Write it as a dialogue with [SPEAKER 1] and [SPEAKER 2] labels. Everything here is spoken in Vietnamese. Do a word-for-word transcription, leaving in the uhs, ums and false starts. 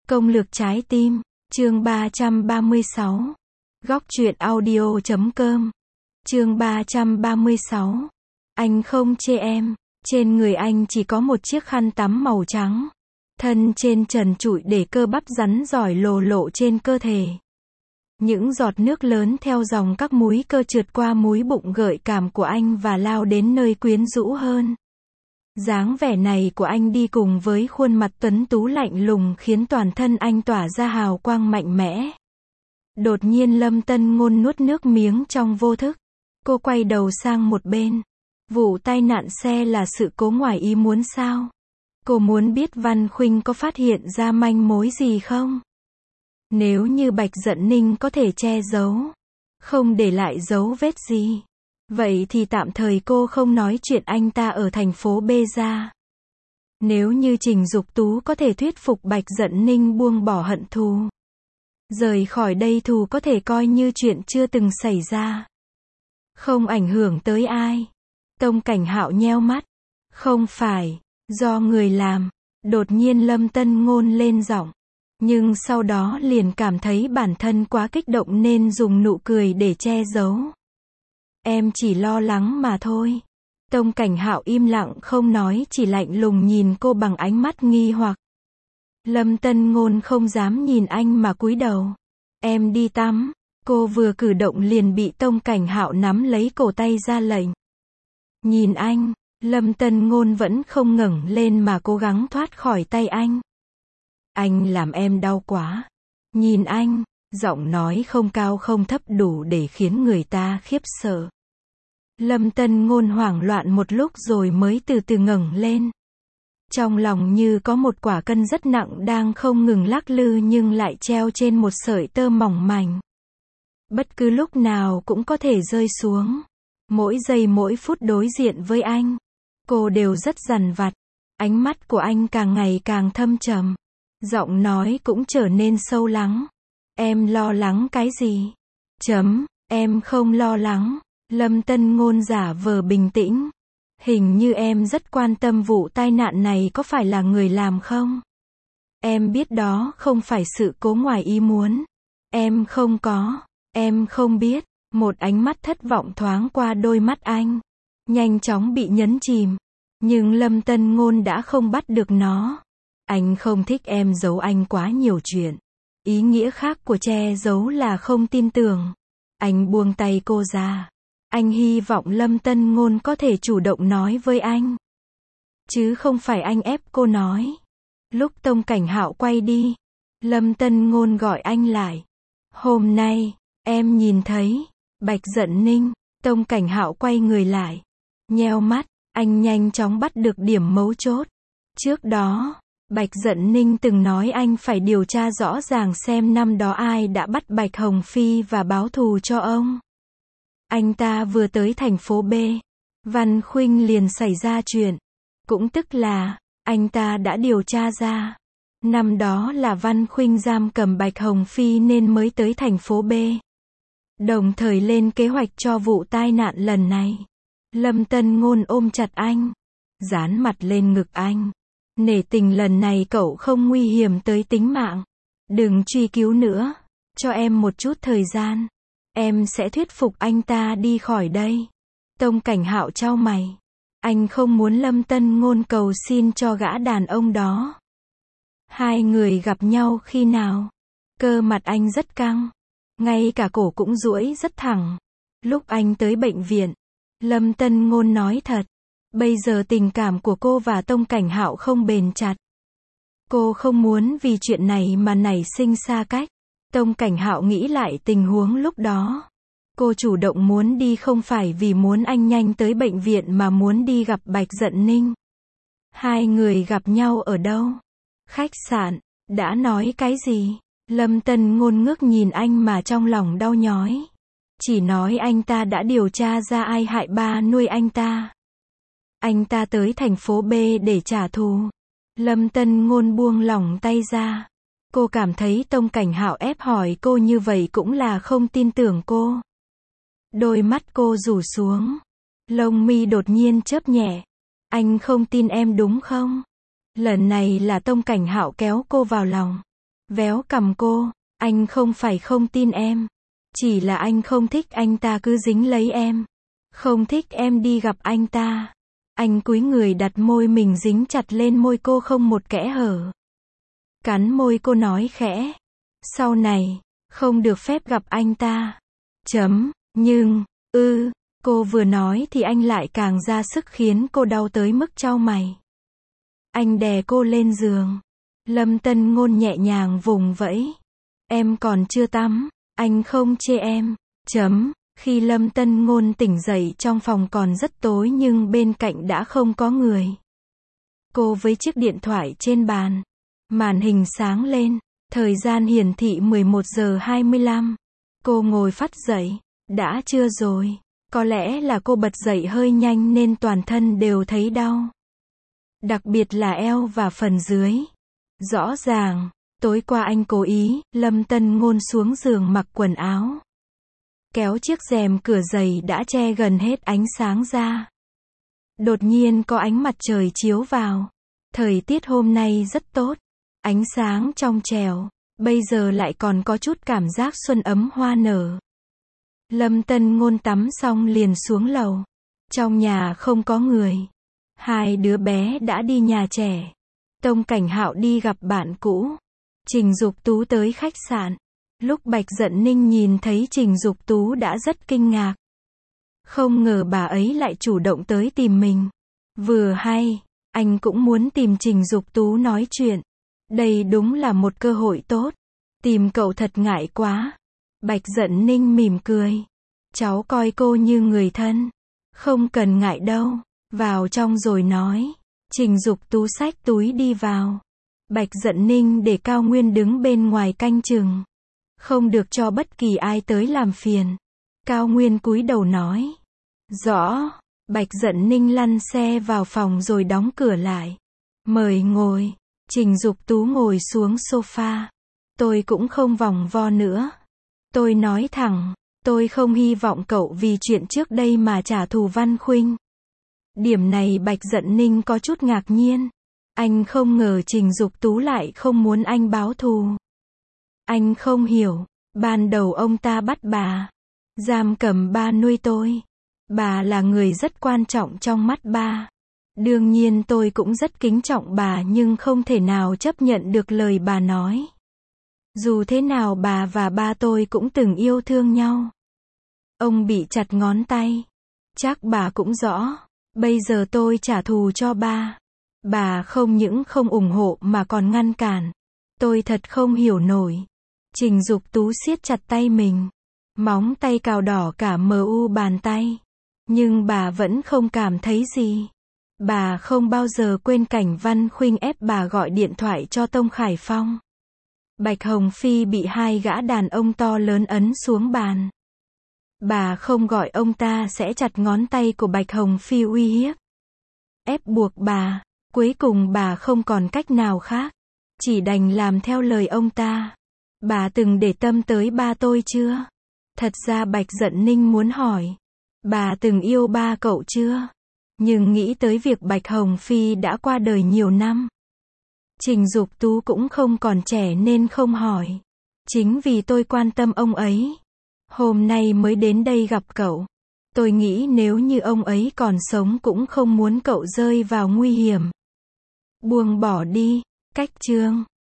[SPEAKER 1] Công lược trái tim, chương ba trăm ba mươi sáu. Góc truyện audio chấm com. Chương ba trăm ba mươi sáu. Anh không chê em. Trên người anh chỉ có một chiếc khăn tắm màu trắng. Thân trên trần trụi để cơ bắp rắn giỏi lồ lộ trên cơ thể. Những giọt nước lớn theo dòng các múi cơ trượt qua múi bụng gợi cảm của anh và lao đến nơi quyến rũ hơn. Dáng vẻ này của anh đi cùng với khuôn mặt tuấn tú lạnh lùng khiến toàn thân anh tỏa ra hào quang mạnh mẽ. Đột nhiên Lâm Tân Ngôn nuốt nước miếng trong vô thức. Cô quay đầu sang một bên. Vụ tai nạn xe là sự cố ngoài ý muốn sao? Cô muốn biết Văn Khuynh có phát hiện ra manh mối gì không? Nếu như Bạch Dận Ninh có thể che giấu, không để lại dấu vết gì, vậy thì tạm thời cô không nói chuyện anh ta ở thành phố B ra. Nếu như Trình Dục Tú có thể thuyết phục Bạch Dận Ninh buông bỏ hận thù, rời khỏi đây thù có thể coi như chuyện chưa từng xảy ra. Không ảnh hưởng tới ai. Tông Cảnh Hạo nheo mắt. Không phải, do người làm. Đột nhiên Lâm Tân Ngôn lên giọng. Nhưng sau đó liền cảm thấy bản thân quá kích động nên dùng nụ cười để che giấu. Em chỉ lo lắng mà thôi. Tông Cảnh Hạo im lặng không nói, chỉ lạnh lùng nhìn cô bằng ánh mắt nghi hoặc. Lâm Tân Ngôn không dám nhìn anh mà cúi đầu. Em đi tắm. Cô vừa cử động liền bị Tông Cảnh Hạo nắm lấy cổ tay ra lệnh. Nhìn anh, Lâm Tân Ngôn vẫn không ngẩng lên mà cố gắng thoát khỏi tay anh. Anh làm em đau quá. Nhìn anh, giọng nói không cao không thấp đủ để khiến người ta khiếp sợ. Lâm Tân Ngôn hoảng loạn một lúc rồi mới từ từ ngẩng lên. Trong lòng như có một quả cân rất nặng đang không ngừng lắc lư nhưng lại treo trên một sợi tơ mỏng manh. Bất cứ lúc nào cũng có thể rơi xuống. Mỗi giây mỗi phút đối diện với anh, cô đều rất dằn vặt. Ánh mắt của anh càng ngày càng thâm trầm. Giọng nói cũng trở nên sâu lắng. Em lo lắng cái gì? Chấm, em không lo lắng. Lâm Tân Ngôn giả vờ bình tĩnh. Hình như em rất quan tâm vụ tai nạn này có phải là người làm không? Em biết đó không phải sự cố ngoài ý muốn. Em không có. Em không biết. Một ánh mắt thất vọng thoáng qua đôi mắt anh. Nhanh chóng bị nhấn chìm. Nhưng Lâm Tân Ngôn đã không bắt được nó. Anh không thích em giấu anh quá nhiều chuyện. Ý nghĩa khác của che giấu là không tin tưởng. Anh buông tay cô ra. Anh hy vọng Lâm Tân Ngôn có thể chủ động nói với anh. Chứ không phải anh ép cô nói. Lúc Tông Cảnh Hạo quay đi, Lâm Tân Ngôn gọi anh lại. Hôm nay, em nhìn thấy Bạch Dận Ninh. Tông Cảnh Hạo quay người lại. Nheo mắt, anh nhanh chóng bắt được điểm mấu chốt. Trước đó, Bạch Dận Ninh từng nói anh phải điều tra rõ ràng xem năm đó ai đã bắt Bạch Hồng Phi và báo thù cho ông. Anh ta vừa tới thành phố B, Văn Khuynh liền xảy ra chuyện. Cũng tức là, anh ta đã điều tra ra. Năm đó là Văn Khuynh giam cầm Bạch Hồng Phi nên mới tới thành phố B. Đồng thời lên kế hoạch cho vụ tai nạn lần này. Lâm Tân Ngôn ôm chặt anh, dán mặt lên ngực anh. Nể tình lần này cậu không nguy hiểm tới tính mạng. Đừng truy cứu nữa. Cho em một chút thời gian. Em sẽ thuyết phục anh ta đi khỏi đây. Tông Cảnh Hạo chau mày. Anh không muốn Lâm Tân Ngôn cầu xin cho gã đàn ông đó. Hai người gặp nhau khi nào? Cơ mặt anh rất căng. Ngay cả cổ cũng duỗi rất thẳng. Lúc anh tới bệnh viện, Lâm Tân Ngôn nói thật. Bây giờ tình cảm của cô và Tông Cảnh Hạo không bền chặt. Cô không muốn vì chuyện này mà nảy sinh xa cách. Tông Cảnh Hạo nghĩ lại tình huống lúc đó. Cô chủ động muốn đi không phải vì muốn anh nhanh tới bệnh viện mà muốn đi gặp Bạch Dận Ninh. Hai người gặp nhau ở đâu? Khách sạn. Đã nói cái gì? Lâm Tân Ngôn ngước nhìn anh mà trong lòng đau nhói. Chỉ nói anh ta đã điều tra ra ai hại ba nuôi anh ta. Anh ta tới thành phố B để trả thù. Lâm Tân Ngôn buông lỏng tay ra. Cô cảm thấy Tông Cảnh Hạo ép hỏi cô như vậy cũng là không tin tưởng cô. Đôi mắt cô rủ xuống. Lông mi đột nhiên chớp nhẹ. Anh không tin em đúng không? Lần này là Tông Cảnh Hạo kéo cô vào lòng. Véo cằm cô, anh không phải không tin em. Chỉ là anh không thích anh ta cứ dính lấy em. Không thích em đi gặp anh ta. Anh cúi người đặt môi mình dính chặt lên môi cô không một kẽ hở. Cắn môi cô nói khẽ. Sau này, không được phép gặp anh ta. Chấm, nhưng, ư, cô vừa nói thì anh lại càng ra sức khiến cô đau tới mức chau mày. Anh đè cô lên giường. Lâm Tân Ngôn nhẹ nhàng vùng vẫy. Em còn chưa tắm, anh không chê em. Chấm, khi Lâm Tân Ngôn tỉnh dậy trong phòng còn rất tối nhưng bên cạnh đã không có người. Cô với chiếc điện thoại trên bàn. Màn hình sáng lên, thời gian hiển thị mười một giờ hai mươi lăm. Cô ngồi phắt dậy, đã trưa rồi. Có lẽ là cô bật dậy hơi nhanh nên toàn thân đều thấy đau. Đặc biệt là eo và phần dưới. Rõ ràng, tối qua anh cố ý, Lâm Tân Ngôn xuống giường mặc quần áo. Kéo chiếc rèm cửa dày đã che gần hết ánh sáng ra. Đột nhiên có ánh mặt trời chiếu vào. Thời tiết hôm nay rất tốt. Ánh sáng trong trẻo. Bây giờ lại còn có chút cảm giác xuân ấm hoa nở. Lâm Tân Ngôn tắm xong liền xuống lầu. Trong nhà không có người. Hai đứa bé đã đi nhà trẻ. Tông Cảnh Hạo đi gặp bạn cũ. Trình Dục Tú tới khách sạn. Lúc Bạch Dận Ninh nhìn thấy Trình Dục Tú đã rất kinh ngạc. Không ngờ bà ấy lại chủ động tới tìm mình. Vừa hay, anh cũng muốn tìm Trình Dục Tú nói chuyện. Đây đúng là một cơ hội tốt. Tìm cậu thật ngại quá. Bạch Dận Ninh mỉm cười. Cháu coi cô như người thân. Không cần ngại đâu. Vào trong rồi nói. Trình Dục Tú xách túi đi vào. Bạch Dận Ninh để Cao Nguyên đứng bên ngoài canh chừng. Không được cho bất kỳ ai tới làm phiền. Cao Nguyên cúi đầu nói. Rõ. Bạch Dận Ninh lăn xe vào phòng rồi đóng cửa lại. Mời ngồi. Trình Dục Tú ngồi xuống sofa. Tôi cũng không vòng vo nữa. Tôi nói thẳng. Tôi không hy vọng cậu vì chuyện trước đây mà trả thù Văn Khuynh. Điểm này Bạch Dận Ninh có chút ngạc nhiên. Anh không ngờ Trình Dục Tú lại không muốn anh báo thù. Anh không hiểu. Ban đầu ông ta bắt bà. Giam cầm ba nuôi tôi. Bà là người rất quan trọng trong mắt ba. Đương nhiên tôi cũng rất kính trọng bà nhưng không thể nào chấp nhận được lời bà nói. Dù thế nào bà và ba tôi cũng từng yêu thương nhau. Ông bị chặt ngón tay. Chắc bà cũng rõ. Bây giờ tôi trả thù cho ba. Bà không những không ủng hộ mà còn ngăn cản. Tôi thật không hiểu nổi. Trình Dục Tú siết chặt tay mình. Móng tay cào đỏ cả mờ u bàn tay. Nhưng bà vẫn không cảm thấy gì. Bà không bao giờ quên cảnh Văn Khuynh ép bà gọi điện thoại cho Tông Khải Phong. Bạch Hồng Phi bị hai gã đàn ông to lớn ấn xuống bàn. Bà không gọi ông ta sẽ chặt ngón tay của Bạch Hồng Phi uy hiếp. Ép buộc bà. Cuối cùng bà không còn cách nào khác. Chỉ đành làm theo lời ông ta. Bà từng để tâm tới ba tôi chưa? Thật ra Bạch Dận Ninh muốn hỏi. Bà từng yêu ba cậu chưa? Nhưng nghĩ tới việc Bạch Hồng Phi đã qua đời nhiều năm. Trình Dục Tú cũng không còn trẻ nên không hỏi. Chính vì tôi quan tâm ông ấy. Hôm nay mới đến đây gặp cậu. Tôi nghĩ nếu như ông ấy còn sống cũng không muốn cậu rơi vào nguy hiểm. Buông bỏ đi. Cách chương